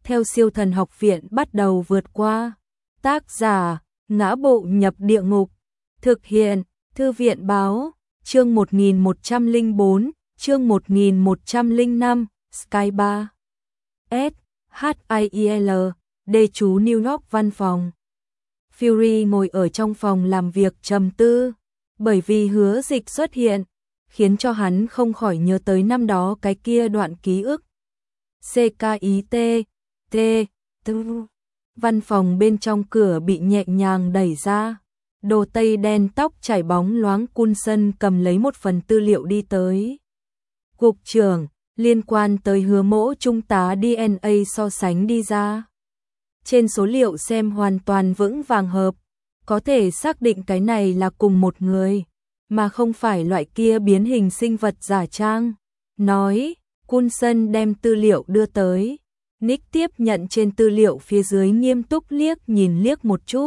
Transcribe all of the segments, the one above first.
theo siêu thần học viện bắt đầu vượt qua. Tác giả, Ngã Bộ Nhập Địa Ngục. Thực hiện, Thư viện Báo. Chương 1104, chương 1105, Sky 3. S, HIEL, Đê chú New York văn phòng. Fury ngồi ở trong phòng làm việc trầm tư, bởi vì Hứa Dịch xuất hiện, khiến cho hắn không khỏi nhớ tới năm đó cái kia đoạn ký ức. CKIT, T, văn phòng bên trong cửa bị nhẹ nhàng đẩy ra. Đồ tây đen tóc chảy bóng loáng Coulson cầm lấy một phần tư liệu đi tới. Cục trưởng, liên quan tới Hứa Mỗ trung tá DNA so sánh đi ra. Trên số liệu xem hoàn toàn vững vàng hợp, có thể xác định cái này là cùng một người, mà không phải loại kia biến hình sinh vật giả trang. Nói, Coulson đem tư liệu đưa tới. Nick tiếp nhận trên tư liệu phía dưới nghiêm túc nhìn liếc một chút.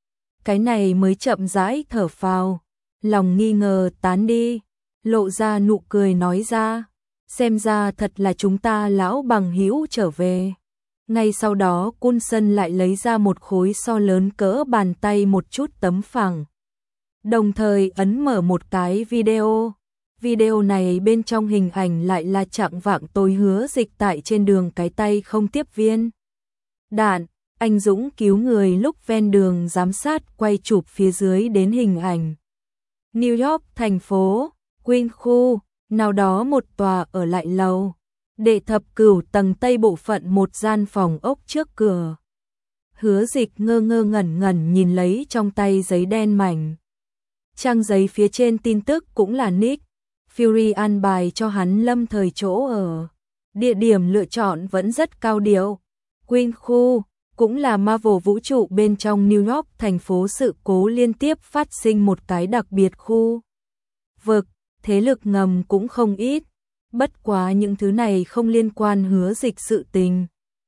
Cái này mới chậm rãi thở phào, lòng nghi ngờ tán đi, lộ ra nụ cười nói ra, xem ra thật là chúng ta lão bằng hữu trở về. Ngay sau đó Coulson lại lấy ra một khối so lớn cỡ bàn tay một chút tấm phẳng. Đồng thời ấn mở một cái video. Video này bên trong hình ảnh lại là trạng vạng tối Hứa Dịch tại trên đường cái tay không tiếp viên đạn, anh dũng cứu người lúc ven đường giám sát quay chụp phía dưới đến hình ảnh. New York thành phố, Queen khu, nào đó một tòa ở lại lầu. Đệ thập cửu tầng tây bộ phận một gian phòng ốc trước cửa. Hứa Dịch ngơ ngẩn nhìn lấy trong tay giấy đen mảnh. Trang giấy phía trên tin tức cũng là Nick Fury an bài cho hắn lâm thời chỗ ở. Địa điểm lựa chọn vẫn rất cao điệu. Queen khu, cũng là Marvel vũ trụ bên trong New York thành phố sự cố liên tiếp phát sinh một cái đặc biệt khu vực, thế lực ngầm cũng không ít. Bất quá những thứ này không liên quan Hứa Dịch sự tình.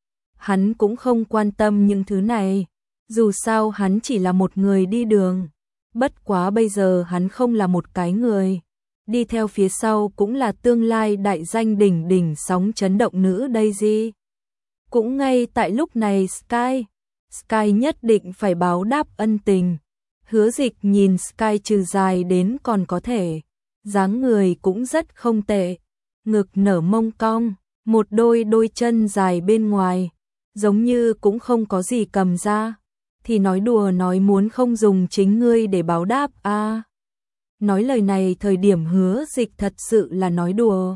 Hắn cũng không quan tâm những thứ này, dù sao hắn chỉ là một người đi đường. Bất quá bây giờ hắn không là một cái người. Đi theo phía sau cũng là tương lai đại danh đỉnh sóng chấn động nữ Daisy. Cũng ngay tại lúc này Sky nhất định phải báo đáp ân tình. Hứa Dịch nhìn Sky trừ dài đến còn có thể, dáng người cũng rất không tệ, ngực nở mông cong, một đôi chân dài bên ngoài, giống như cũng không có gì cầm ra, thì nói đùa nói muốn không dùng chính ngươi để báo đáp a. Nói lời này thời điểm Hứa Dịch thật sự là nói đùa.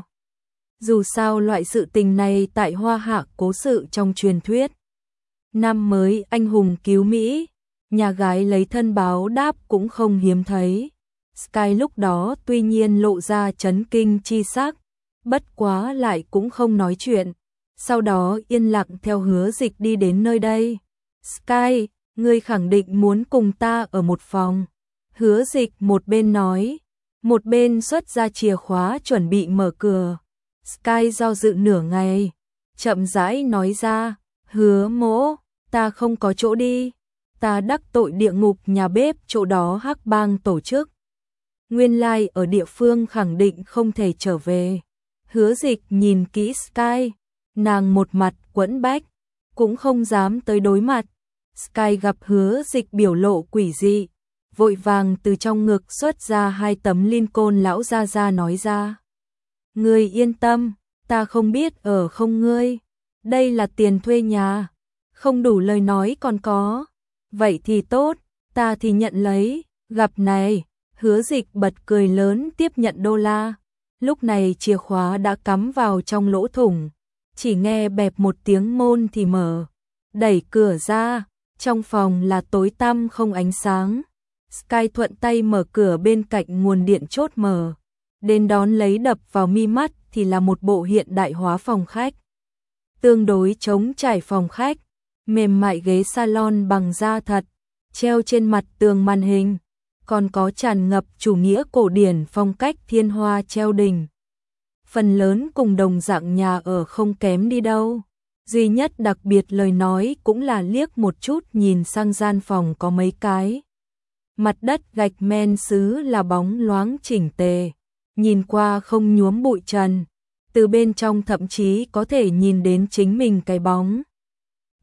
Dù sao loại sự tình này tại Hoa Hạ cố sự trong truyền thuyết. Năm mới anh hùng cứu Mỹ, nhà gái lấy thân báo đáp cũng không hiếm thấy. Sky lúc đó tuy nhiên lộ ra chấn kinh chi sắc, bất quá lại cũng không nói chuyện. Sau đó yên lặng theo Hứa Dịch đi đến nơi đây. Sky, ngươi khẳng định muốn cùng ta ở một phòng. Hứa Dịch một bên nói, một bên xuất ra chìa khóa chuẩn bị mở cửa. Sky do dự nửa ngày, chậm rãi nói ra, Hứa Mỗ, ta không có chỗ đi, ta đắc tội địa ngục nhà bếp chỗ đó hắc bang tổ chức. Nguyên lai ở địa phương khẳng định không thể trở về. Hứa Dịch nhìn kỹ Sky, nàng một mặt quẫn bách, cũng không dám tới đối mặt. Sky gặp Hứa Dịch biểu lộ quỷ dị, vội vàng từ trong ngực xuất ra 2 tấm Lincoln lão ra nói ra. Ngươi yên tâm, ta không biết ở không ngươi. Đây là tiền thuê nhà, không đủ lời nói còn có. Vậy thì tốt, ta thì nhận lấy. Gặp này, Hứa Dịch bật cười lớn tiếp nhận đô la. Lúc này chìa khóa đã cắm vào trong lỗ thủng, chỉ nghe bẹp một tiếng môn thì mở. Đẩy cửa ra, trong phòng là tối tăm không ánh sáng. Sky thuận tay mở cửa bên cạnh nguồn điện chốt mở. Đến đón lấy đập vào mi mắt thì là một bộ hiện đại hóa phòng khách. Tương đối trống trải phòng khách, mềm mại ghế salon bằng da thật, treo trên mặt tường màn hình, còn có tràn ngập chủ nghĩa cổ điển phong cách thiên hoa treo đỉnh. Phần lớn cùng đồng dạng nhà ở không kém đi đâu. Duy nhất đặc biệt lời nói cũng là liếc một chút nhìn sang gian phòng có mấy cái. Mặt đất gạch men sứ là bóng loáng chỉnh tề, nhìn qua không nhuốm bụi trần, từ bên trong thậm chí có thể nhìn đến chính mình cái bóng.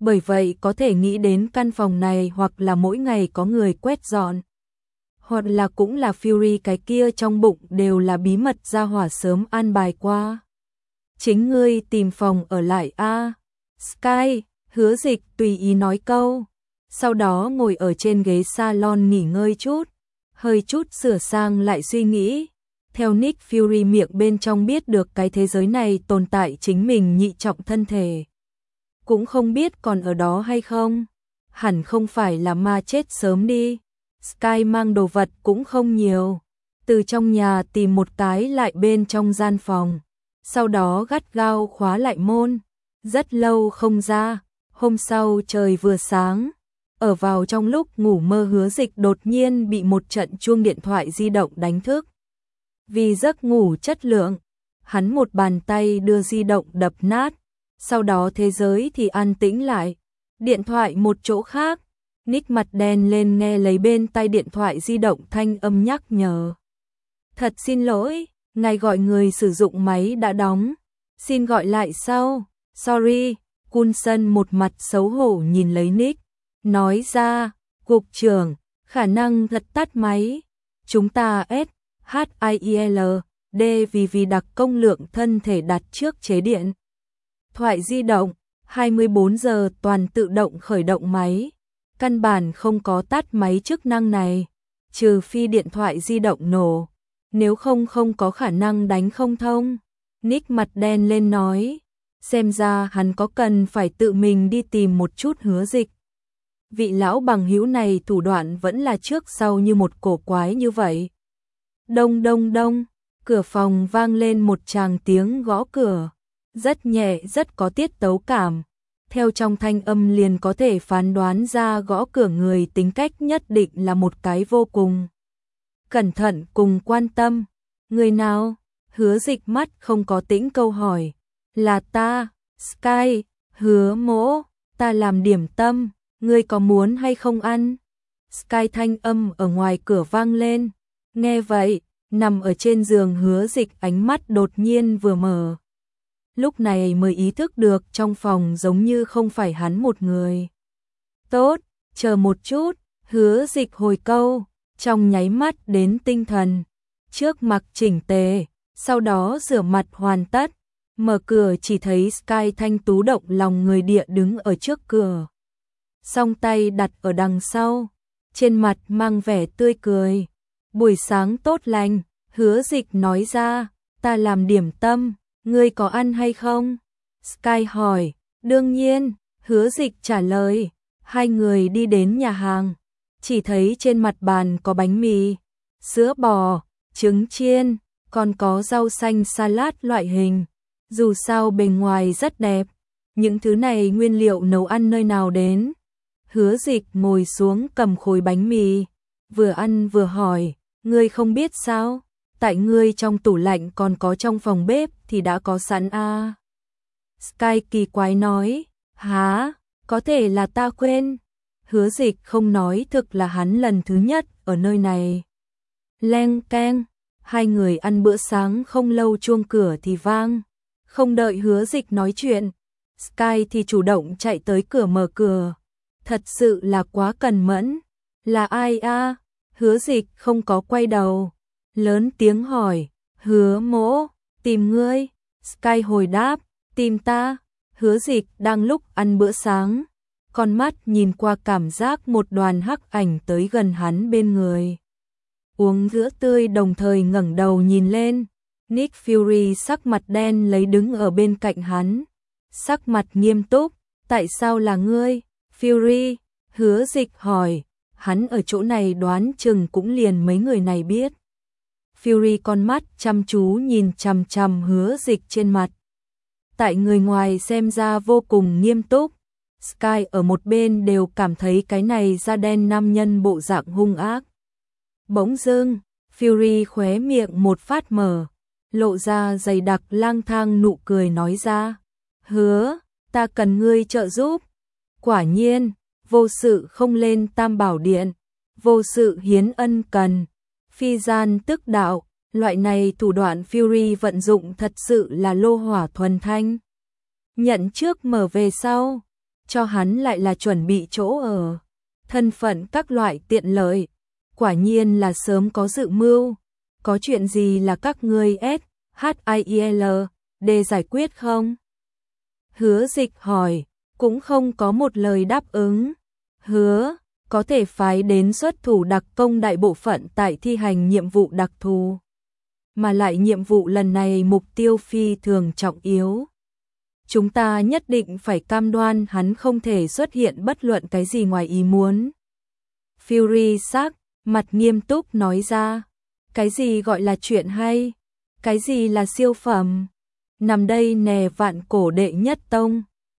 bởi vậy có thể nghĩ đến căn phòng này hoặc là mỗi ngày có người quét dọn. Hoặc là cũng là Fury cái kia trong bụng đều là bí mật ra hỏa sớm an bài qua. Chính ngươi tìm phòng ở lại a. Sky, Hứa Dịch tùy ý nói câu, sau đó ngồi ở trên ghế salon nghỉ ngơi chút, hơi chút sửa sang lại suy nghĩ. Theo Nick Fury miệng bên trong biết được cái thế giới này tồn tại chính mình nhị trọng thân thể. Cũng không biết còn ở đó hay không, hẳn không phải là ma chết sớm đi. Sky mang đồ vật cũng không nhiều, từ trong nhà tìm một cái lại bên trong gian phòng, sau đó gắt gao khóa lại môn, rất lâu không ra. Hôm sau trời vừa sáng, ở vào trong lúc ngủ mơ Hứa Dịch đột nhiên bị một trận chuông điện thoại di động đánh thức. Vì giấc ngủ chất lượng, hắn một bàn tay đưa di động đập nát, sau đó thế giới thì an tĩnh lại. Điện thoại một chỗ khác, Nick mặt đen lên nghe lấy bên tai điện thoại di động thanh âm nhắc nhở. Thật xin lỗi, ngài gọi người sử dụng máy đã đóng, xin gọi lại sau. Sorry. Coulson một mặt xấu hổ nhìn lấy Nick, nói ra, cục trưởng, khả năng thật tắt máy. Chúng ta SHIEL D vì đặc công lượng thân thể đặt trước chế điện. Thoại di động, 24 giờ toàn tự động khởi động máy. Căn bản không có tắt máy chức năng này, trừ phi điện thoại di động nổ. Nếu không có khả năng đánh không thông. Nick mặt đen lên nói. Xem ra hắn có cần phải tự mình đi tìm một chút Hứa Dịch. Vị lão bằng hữu này thủ đoạn vẫn là trước sau như một cổ quái như vậy. Đông đông đông, cửa phòng vang lên một tràng tiếng gõ cửa, rất nhẹ rất có tiết tấu cảm. Theo trong thanh âm liền có thể phán đoán ra gõ cửa người tính cách nhất định là một cái vô cùng cẩn thận cùng quan tâm. Người nào? Hứa Dịch mắt không có tĩnh câu hỏi. Là ta, Sky, Hứa Mỗ, ta làm điểm tâm, ngươi có muốn hay không ăn? Sky thanh âm ở ngoài cửa vang lên. Nghe vậy, nằm ở trên giường Hứa Dịch ánh mắt đột nhiên vừa mở. Lúc này mới ý thức được trong phòng giống như không phải hắn một người. Tốt, chờ một chút, Hứa Dịch hồi câu, trong nháy mắt đến tinh thần. Trước mặc chỉnh tề, sau đó rửa mặt hoàn tất. Mở cửa chỉ thấy Sky thanh tú động lòng người địa đứng ở trước cửa. Song tay đặt ở đằng sau, trên mặt mang vẻ tươi cười. Buổi sáng tốt lành, Hứa Dịch nói ra, ta làm điểm tâm, ngươi có ăn hay không? Sky hỏi, đương nhiên, Hứa Dịch trả lời. Hai người đi đến nhà hàng, chỉ thấy trên mặt bàn có bánh mì, sữa bò, trứng chiên, còn có rau xanh salad loại hình. Dù sao bề ngoài rất đẹp, những thứ này nguyên liệu nấu ăn nơi nào đến. Hứa Dịch ngồi xuống cầm khối bánh mì, vừa ăn vừa hỏi, ngươi không biết sao? Tại ngươi trong tủ lạnh còn có trong phòng bếp thì đã có sẵn a. Sky kỳ quái nói, hả, có thể là ta quên. Hứa Dịch không nói thực là hắn lần thứ nhất ở nơi này. Leng keng, hai người ăn bữa sáng không lâu chuông cửa thì vang. Không đợi Hứa Dịch nói chuyện, Sky thì chủ động chạy tới cửa mở cửa. Thật sự là quá cần mẫn. Là ai a? Hứa Dịch không có quay đầu, lớn tiếng hỏi, Hứa Mỗ, tìm ngươi. Sky hồi đáp, tìm ta. Hứa Dịch đang lúc ăn bữa sáng, con mắt nhìn qua cảm giác một đoàn hắc ảnh tới gần hắn bên người. Uống sữa tươi đồng thời ngẩng đầu nhìn lên. Nick Fury sắc mặt đen lấy đứng ở bên cạnh hắn, sắc mặt nghiêm túc, tại sao là ngươi? Fury, Hứa Dịch hỏi, hắn ở chỗ này đoán chừng cũng liền mấy người này biết. Fury con mắt chăm chú nhìn chằm chằm Hứa Dịch trên mặt. Tại người ngoài xem ra vô cùng nghiêm túc, Sky ở một bên đều cảm thấy cái này da đen nam nhân bộ dạng hung ác. Bỗng dưng, Fury khóe miệng một phát mở, lộ ra dày đặc lang thang nụ cười nói ra, Hứa, ta cần ngươi trợ giúp. Quả nhiên, vô sự không lên Tam Bảo Điện, vô sự hiến ân cần, phi gian tức đạo, loại này thủ đoạn Fury vận dụng thật sự là lô hỏa thuần thanh. Nhận trước mở về sau, cho hắn lại là chuẩn bị chỗ ở, thân phận các loại tiện lợi. Quả nhiên là sớm có dự mưu. Có chuyện gì là các ngươi SHIEL để giải quyết không? Hứa Dịch hỏi, cũng không có một lời đáp ứng. Hứa, có thể phái đến xuất thủ đặc công đại bộ phận tại thi hành nhiệm vụ đặc thù. Mà lại nhiệm vụ lần này mục tiêu phi thường trọng yếu. Chúng ta nhất định phải cam đoan hắn không thể xuất hiện bất luận cái gì ngoài ý muốn. Fury sắc mặt nghiêm túc nói ra, cái gì gọi là chuyện hay, cái gì là siêu phẩm, nằm đây nè vạn cổ đệ nhất tông,